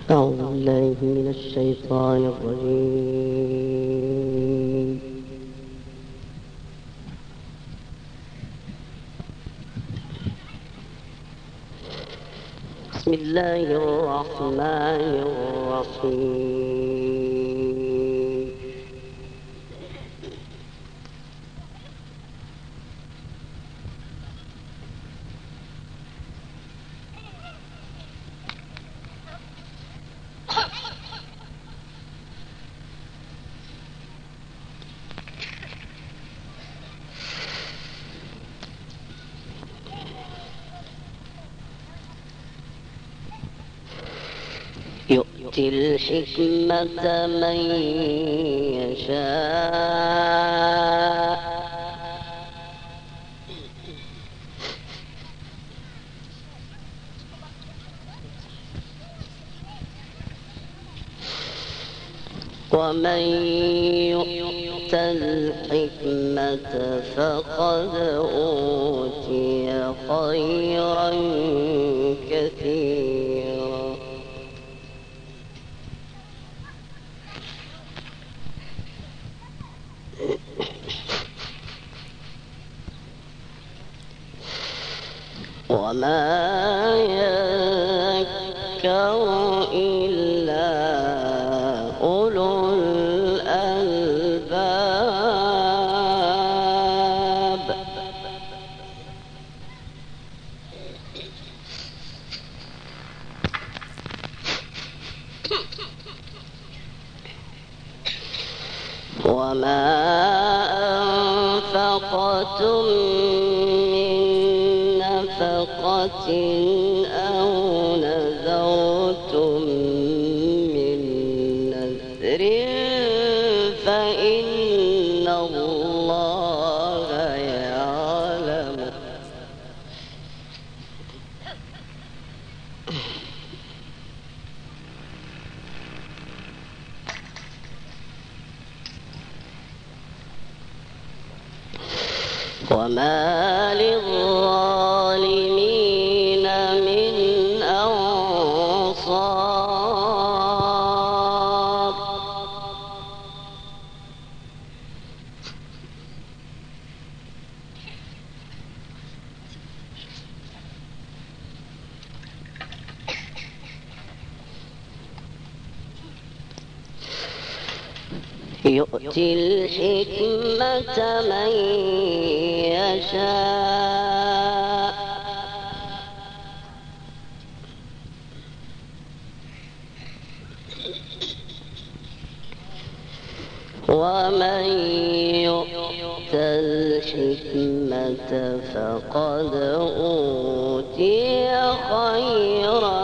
أعوذ بالله من الشيطان الرجيم. بسم الله الرحمن الرحيم. يؤتي الحكمة من يشاء ومن يؤت الحكمة فقد أوتي خيرا كثيرا. وما يذكر إلا أولو الألباب. وما أنفقتم من نفقة أو نذرتم من نذر فإن الله يعلم. وما للظالمين من أنصار. يؤتي الحكمة من يشاء ومن يؤت الحكمة فقد أوتي خيرا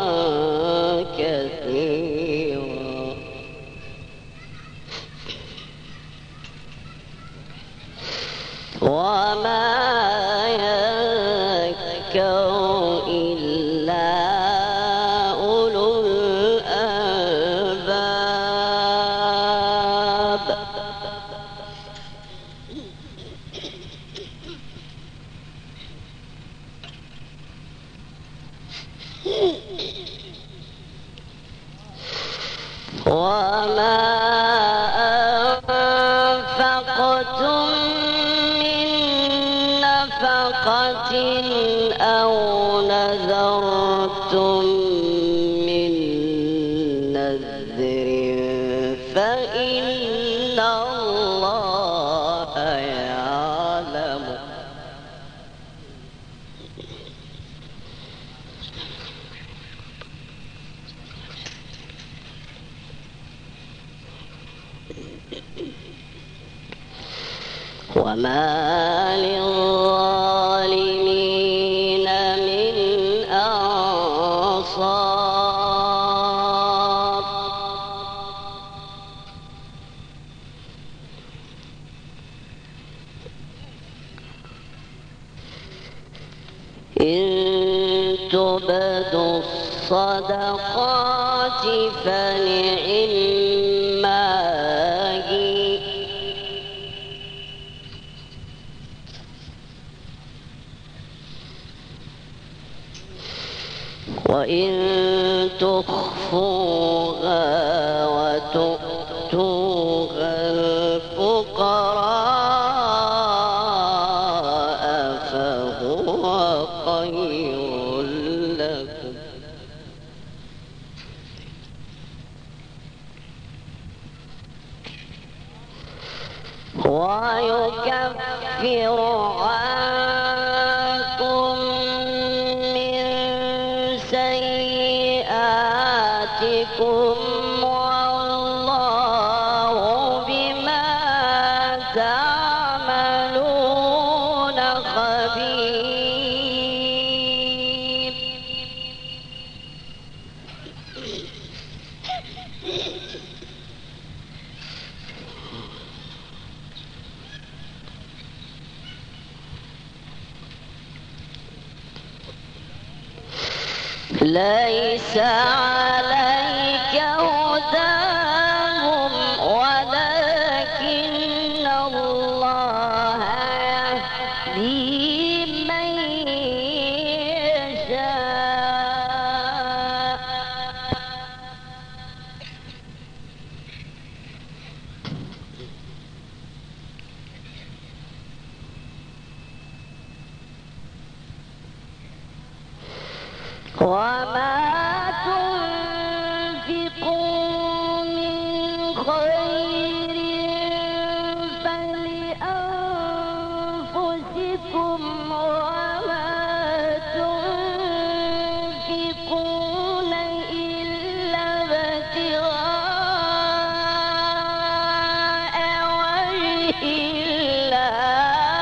كثيرا. وما يذكر إلا أولو الألباب. وما أنفقتم من نفقة أو نذرتم من نذر فإن الله يعلم. وما للظالمين من أنصار. إن تبدوا الصدقات فنعما هي وإن تخفوا ويكفر عنكم من سيئاتكم والله بما تعملون خبير. ليس عليك هداهم ولكن الله يهدي من يشاء. وما تنفقوا من خير فلأنفسكم وما تنفقون إلا ابتغاء وجه الله.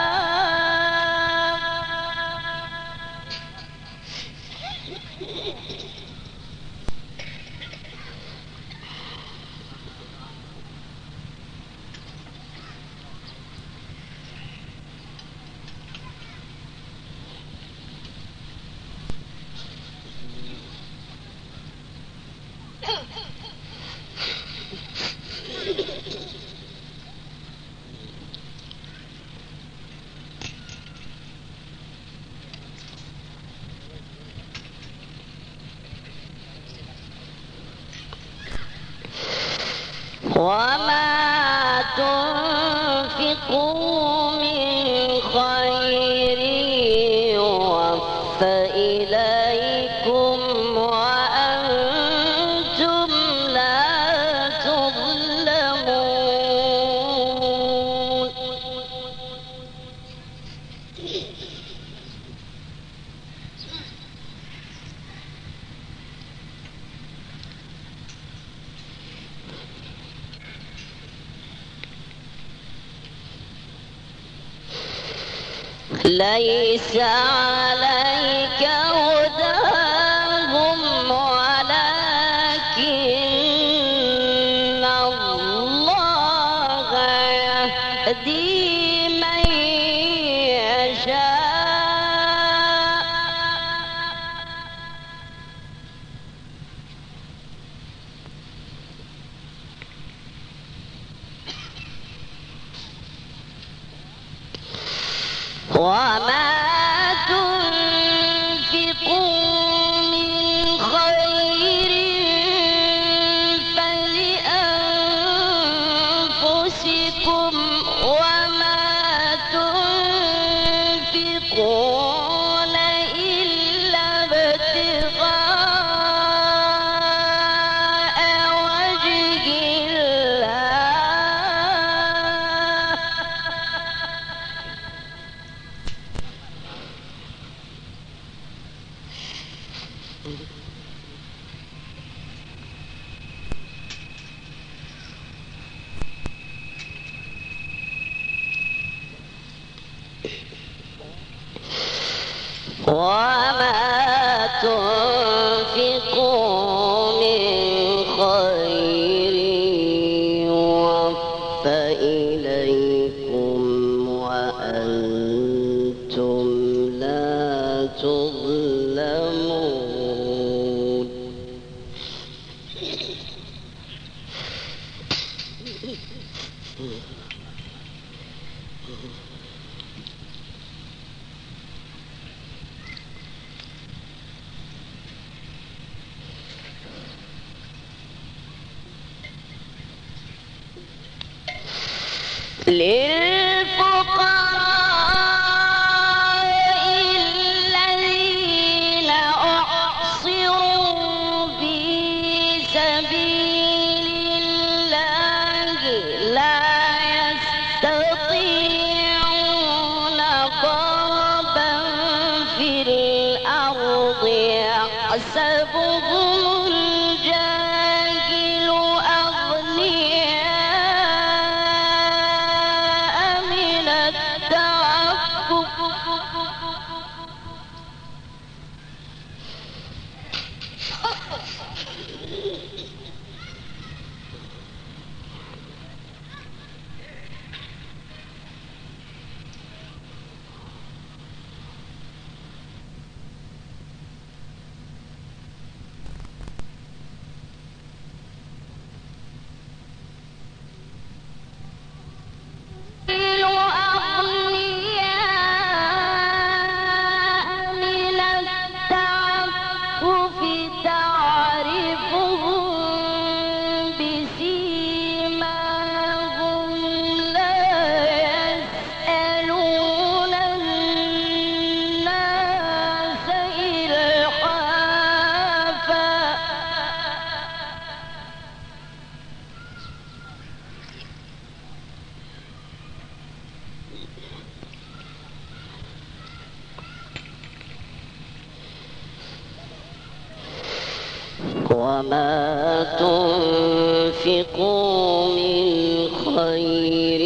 وما تنفقوا من خير يوفى إليكم وأنتم لا تظلمون. ليس عليك هداهم ولكن الله يهدي من يشاء. وما تنفقوا من خير فلأنفسكم وما تنفقون إلا ابتغاء وجه الله. وما تنفقوا من خير يوفى إليكم وأنتم لا تظلمون. للفقراء الذين أحصروا في سبيل الله لا يستطيعون وما تنفقوا من خير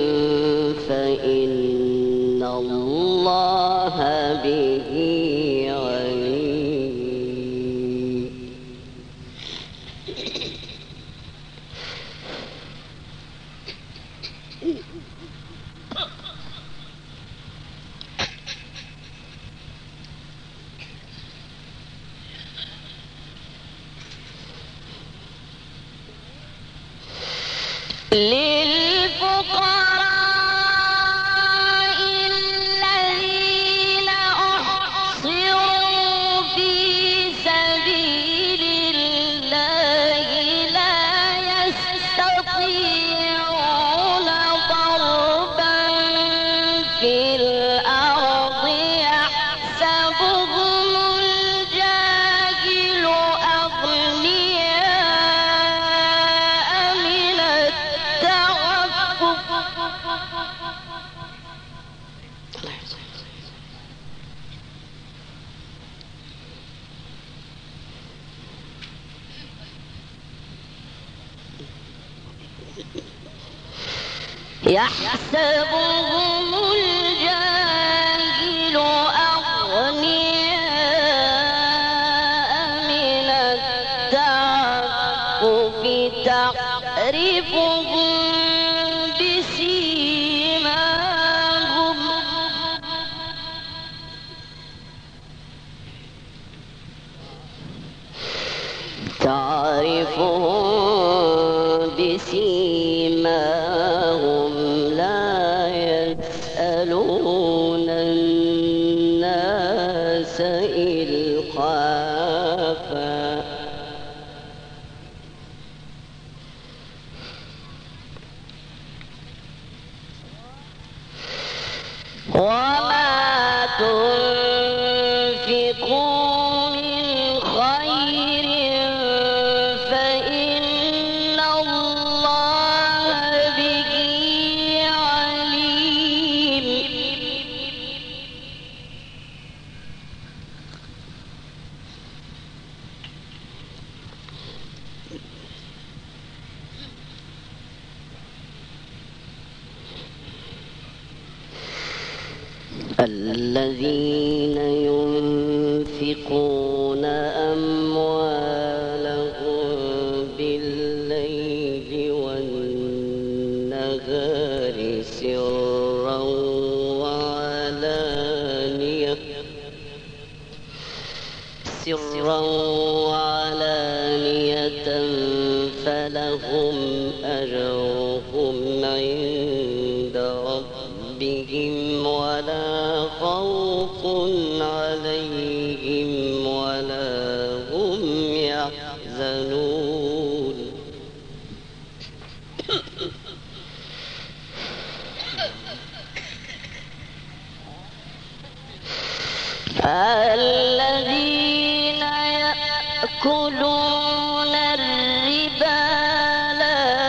فإن الله به عليم. للفقراء الذين أحصروا في سبيل الله لا يستطيعون ضربا في الأرض يحسبهم الجاهل أغنياء من التعفف يحسبهم الجاهل أغنياء من التعفف تعرفهم بسيماهم لا يسألون الناس إلحافا وما تنفقوا من خير فإن الله به عليم. الذين ينفقون أموالهم بالليل والنهار سرا وعلانية فلهم أجرهم عند ربهم ولا خوف عليهم ولا هم يحزنون. الذين يأكلون الربا لا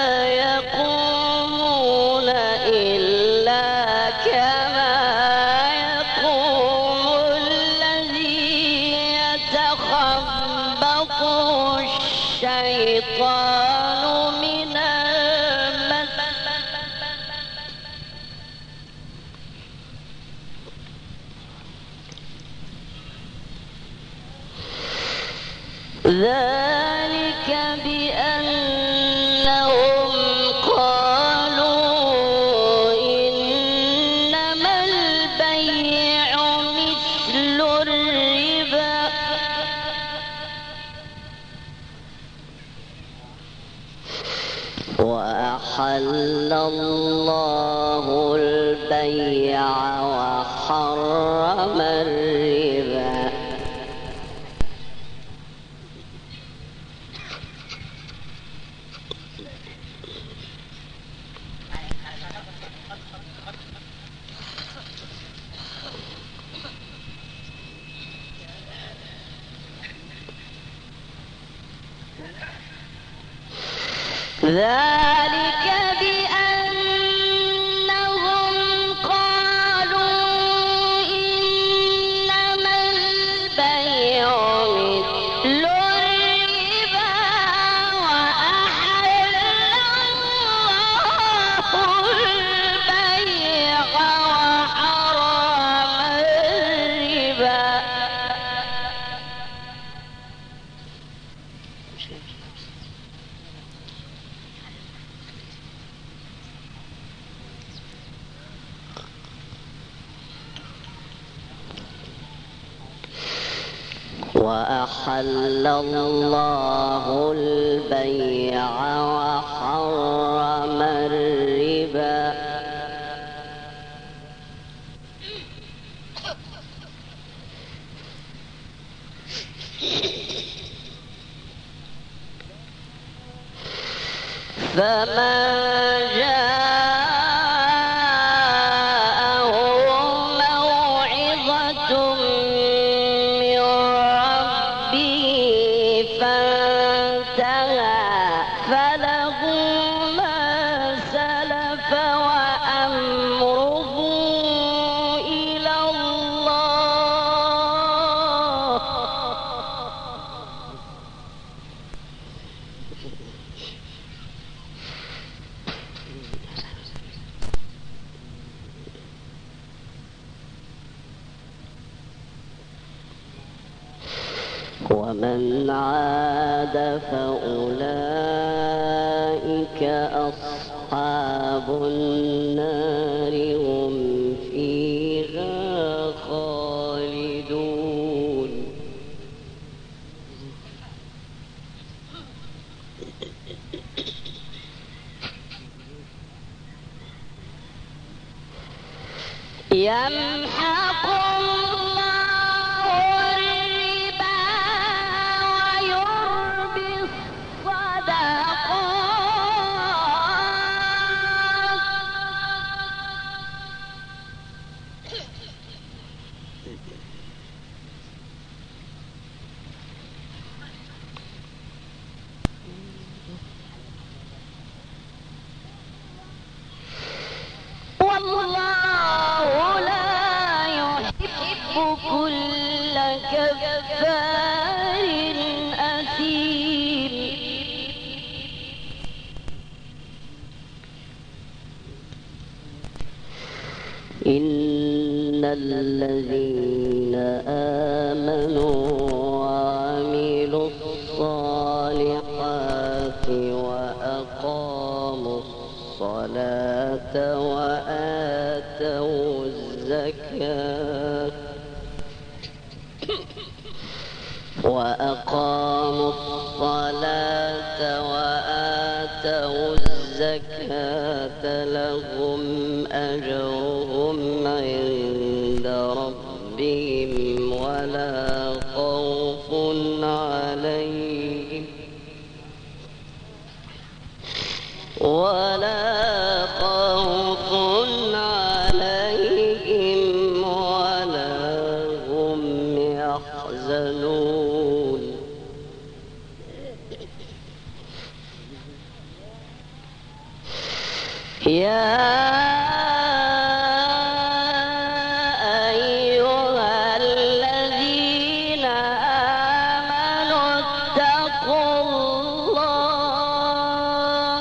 يقومون إلا كما يقوم الذي يتخبطه الشيطان من المس. ذلك بأنهم قالوا إنما البيع مثل الربا وأحل الله البيع وحرم الربا. ذلك بأنهم قالوا إنما البيع مثل الربا وأحل الله البيع وحرم الربا فمن جاءه موعظة من ربه فانتهى فله ما سلف وأمره إلى الله. ومن عاد فأولئك أصحاب النار هم فيها خالدون. يمحق الله الربا ويربي الصدقات والله لا يحب كل كفار أثيم. إن الذين آمنوا وعملوا الصالحات وأقاموا الصلاة وآتوا الزكاة لهم أجرهم عند ربهم ولا خوف عليهم ولا هم يحزنون. يا أيها الذين آمنوا اتقوا الله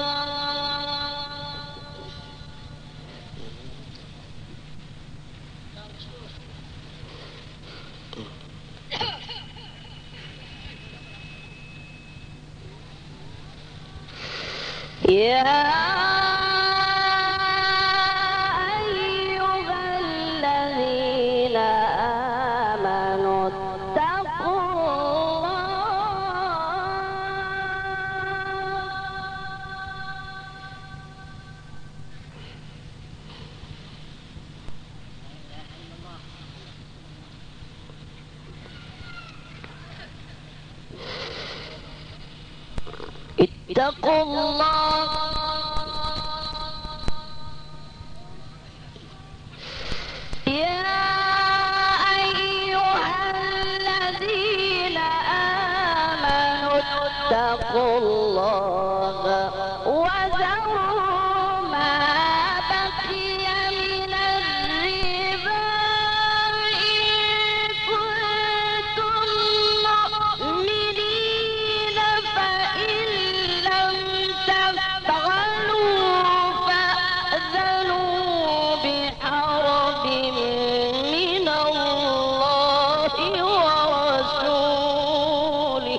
اتقوا الله يا أيها الذين آمنوا اتقوا الله وذروا ما بقي من الربا إن كنتم مؤمنين فإن لم تفعلوا فأذنوا بحرب من الله ورسوله.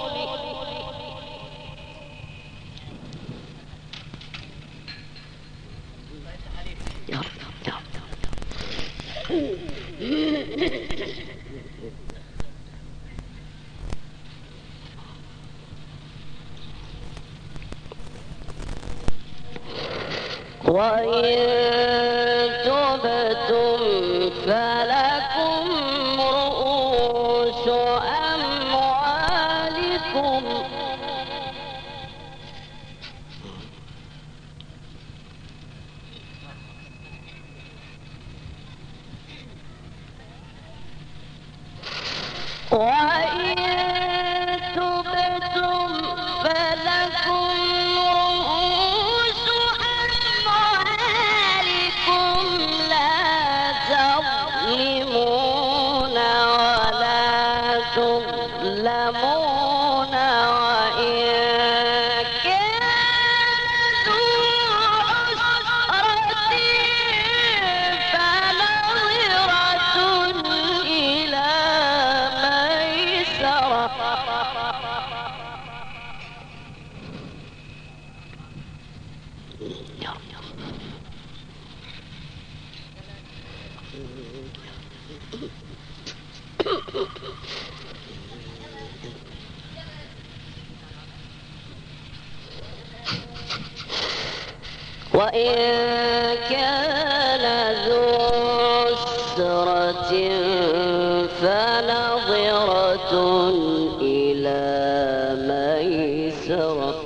وإن تبتم فلكم رؤوس أموالكم وإن تبتم فلكم رؤوس أموالكم لا تظلمون ولا تظلمون وإن كان ذو عسرة فنظرة إلى ميسرة وإن كان ذو عسرة فنظرة إلى ميسرة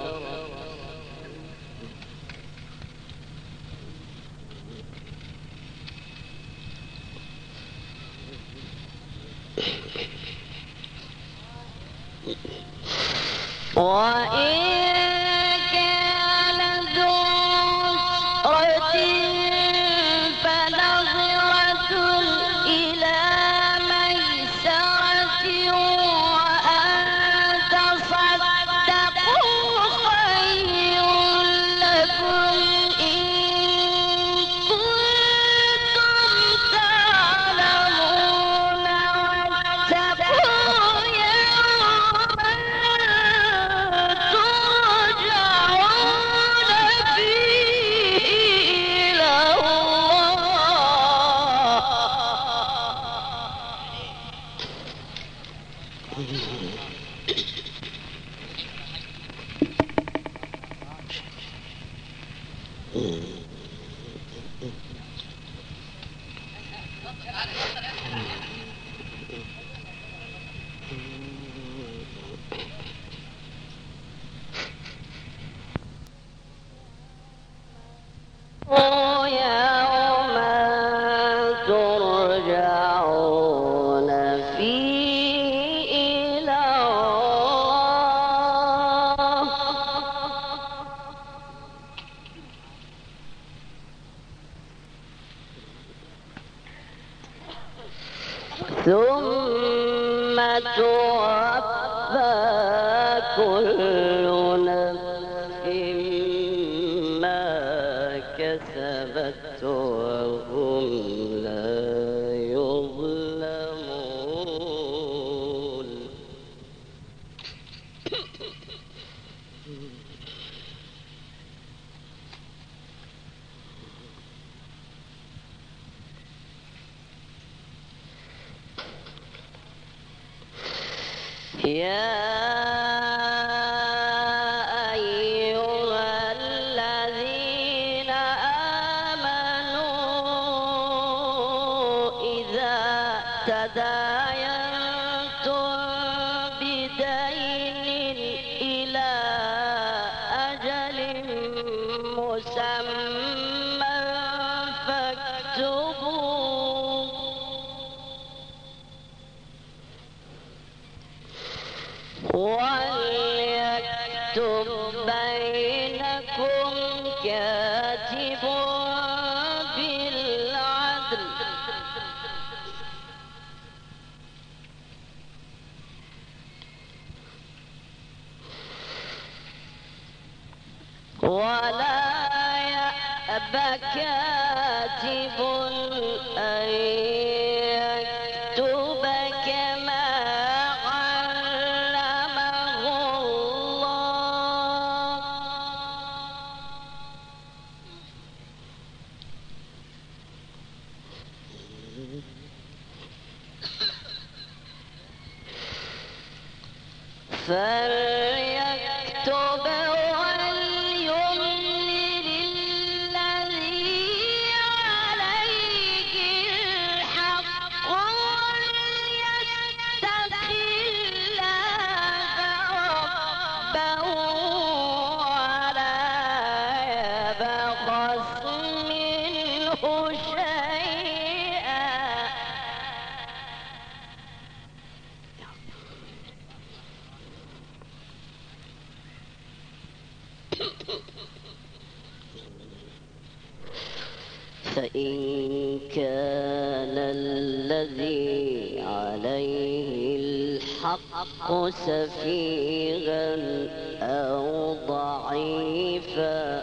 وإن كان ذو عسرة فنظرة إلى ميسرة وأن تصدقوا خير لكم إن كنتم تعلمون واتقوا يوما ترجعون فيه إلى الله يوما ترجعون فيه إلى الله ثم توفى كل نفس ما كسبت وهم لا يظلمون يا أيها الذين آمنوا إذا تداينتم بدين إلى أجل مسمى فاكتبوه وليكتب بينكم كاتب بالعدل ولا يأب كاتب أن يكتب كما علمه الله فليكتب وليملل تبخس منه شيئا فإن كان الذي عليه الحق سفيها أو ضعيفا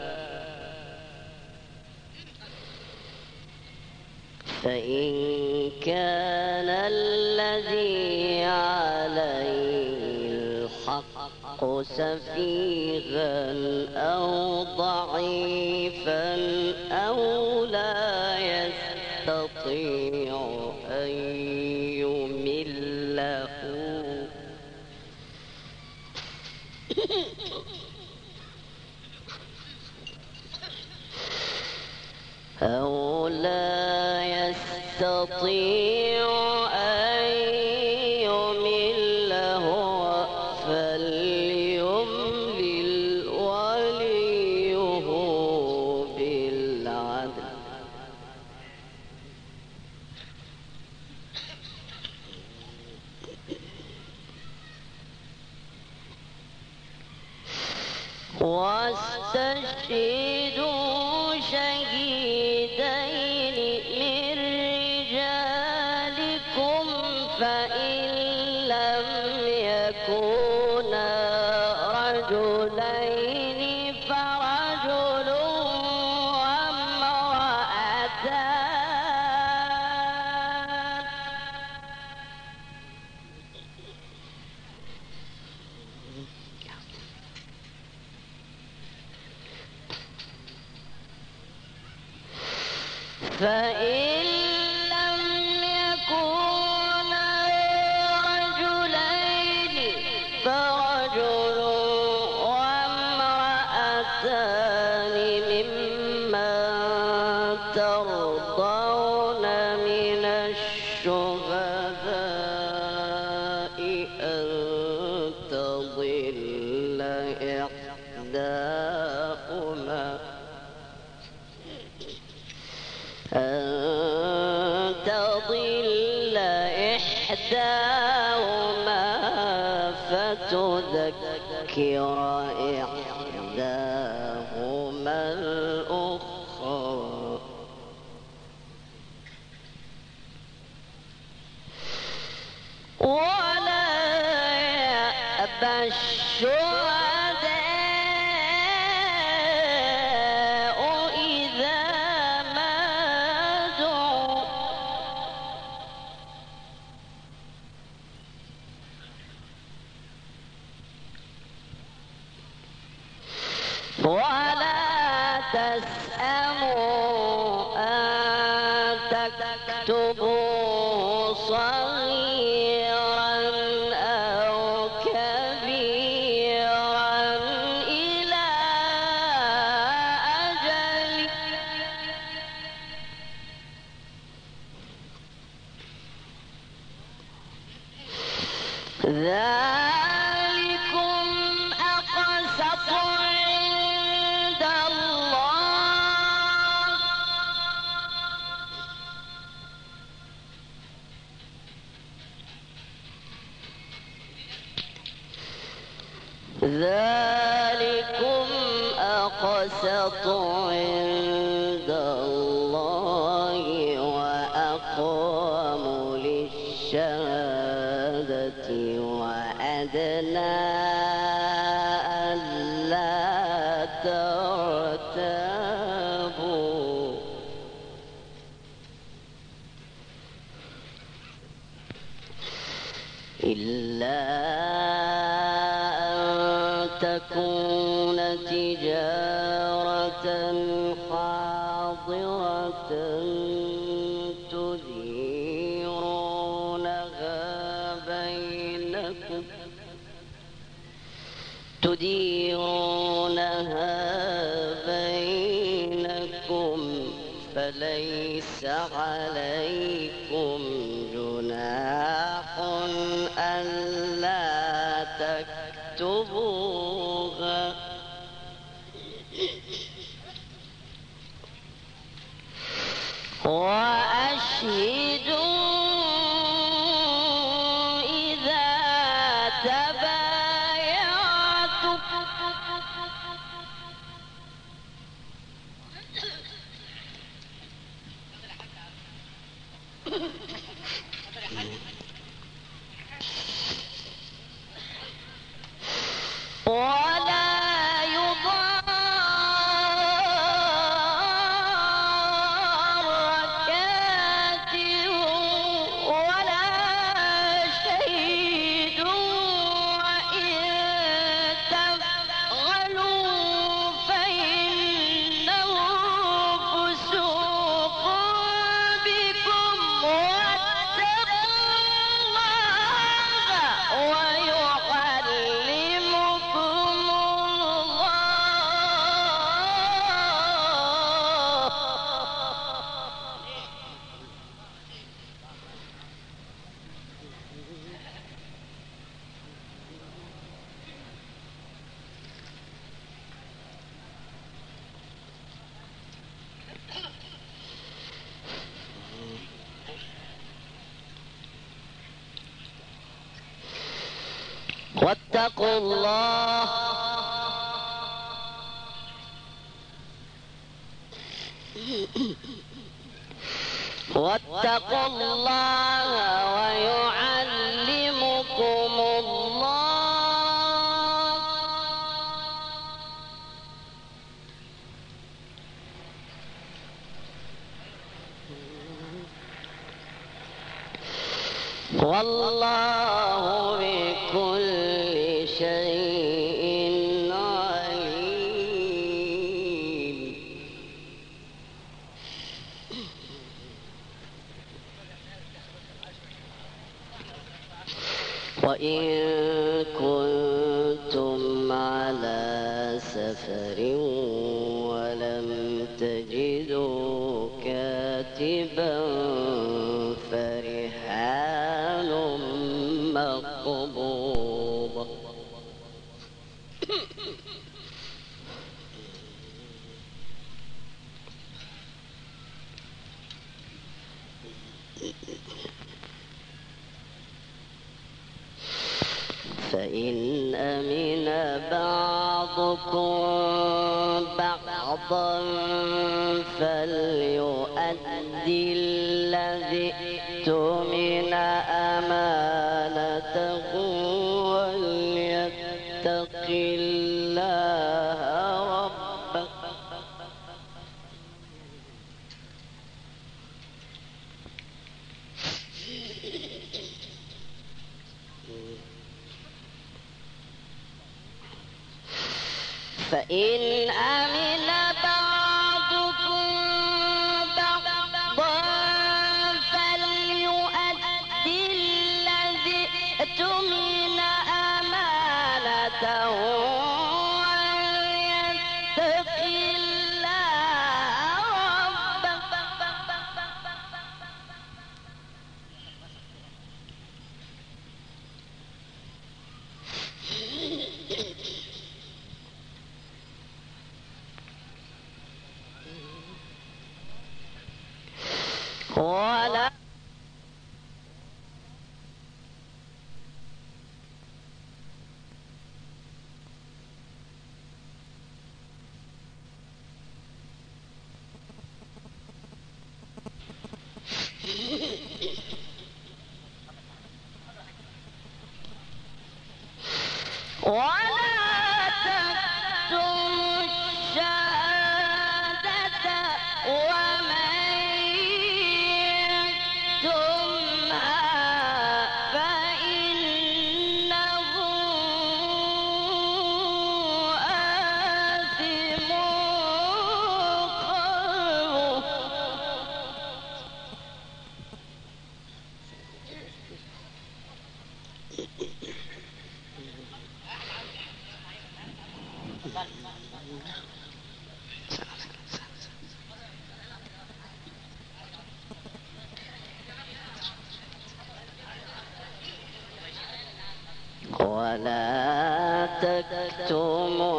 فإن كان الذي عليه الحق سفيها أو ضعيفا أو لا يستطيع أن يمله أو لا يستطيع أن يمله فليملل وليه بالعدل واستشهدوا شهيدين من رجالكم فإن لم يكونا رجلين فرجل وامرأتان فإن لم يكونا رجلين فرجل وامرأتان ممن ترضون من الشهداء أن تضل إحداهما فتذكر إحداهما الأخرى ولا يأبى الشهداء إذا ما دعوا ولا تسأموا أن تكتبوا صغيرا أو كبيرا إلى أجله ذلكم أقسط عند الله ذلكم أقسط عند الله وأقوم للشهادة وأدنى ألا ترتابوا إلا أن تكون تجارة حاضرة تديرونها بينكم فليس عليكم جناح ألا تكتبوها وأشهدوا إذا تبايعتم ولا يضار كاتب ولا شهيد وإن تفعلوا فإنه فسوق بكم واتقوا الله ويعلمكم واتقوا الله واتقوا الله ويعلمكم الله والله بكل شيء عليم. وإن كنتم على سفر ولم تجدوا كاتبا فرهان مقبوضة فإن أمن بعضكم بعضا فليؤدي الذي اؤتمن أمانته وليتق الله ربه فإن أمن بعضكم بعضا فليؤدي الذي اؤتمن أمانته وليتق الله ربه ولا تكتموا الشهادة ومن يكتمها فإنه آثم ولا تكتموا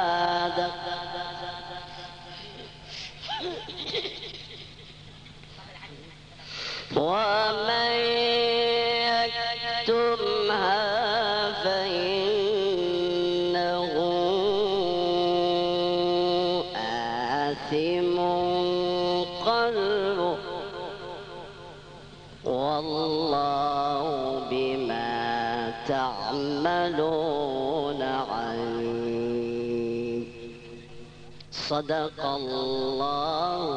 الشهادة ومن يكتمها فإنه آثم قلبه والله بما تعملون عليم. صدق الله